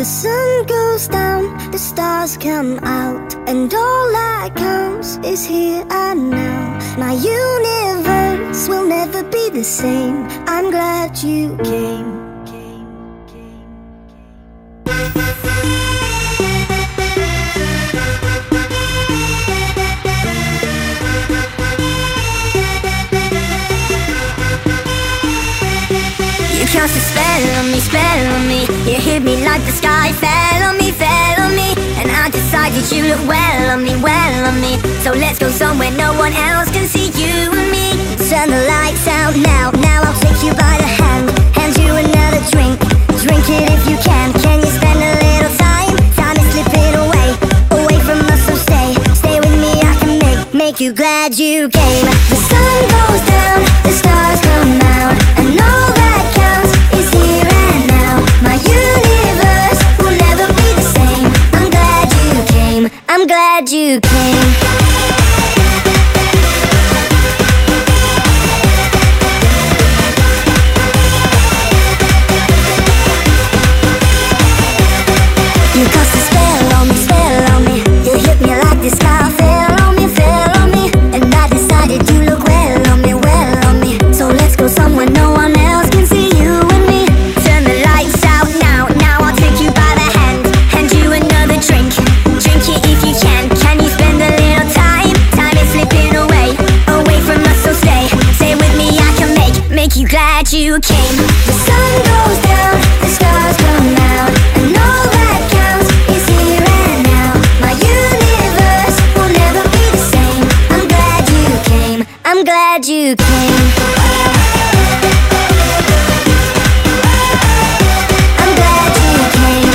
sun goes down, the stars come out, and all that counts is here and now. My universe will never be the same. I'm glad you came. You cast a spell on me. You hit me like the sky fell on me. And I decided you look well on me. So let's go somewhere no one else can see you and me. Turn the lights out now, I'll take you by the hand. Hand you another drink, drink it if you can. Can you spend a little time? Time is slipping away from us, so stay with me, I can make you glad you came. The sun goes down, the stars come out, and all that counts is here and now. My universe will never be the same. I'm glad you came, I'm glad you came. You cast a spell on me. You hit me like the sky fell on me. And I decided you look well on me. So let's go somewhere no one else can see you and me. Turn the lights out now, I'll take you by the hand. Hand you another drink, drink it if you can. Can you spend a little time? Time is slipping away from us, so stay with me, I can make you glad you came. The sun goes down, the stars come out, and all that counts is here and now. My universe will never be the same. I'm glad you came, I'm glad you came. I'm glad you came.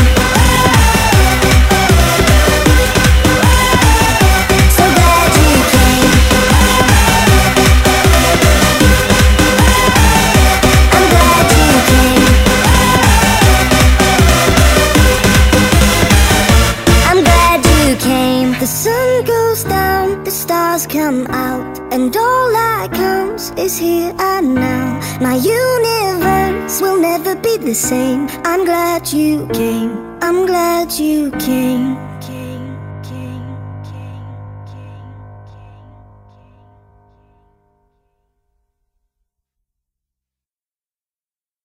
So glad you came. I'm glad you came. I'm glad you came. The sun goes down, the stars come out, and all that counts is here and now. My universe will never be the same. I'm glad you came, I'm glad you came.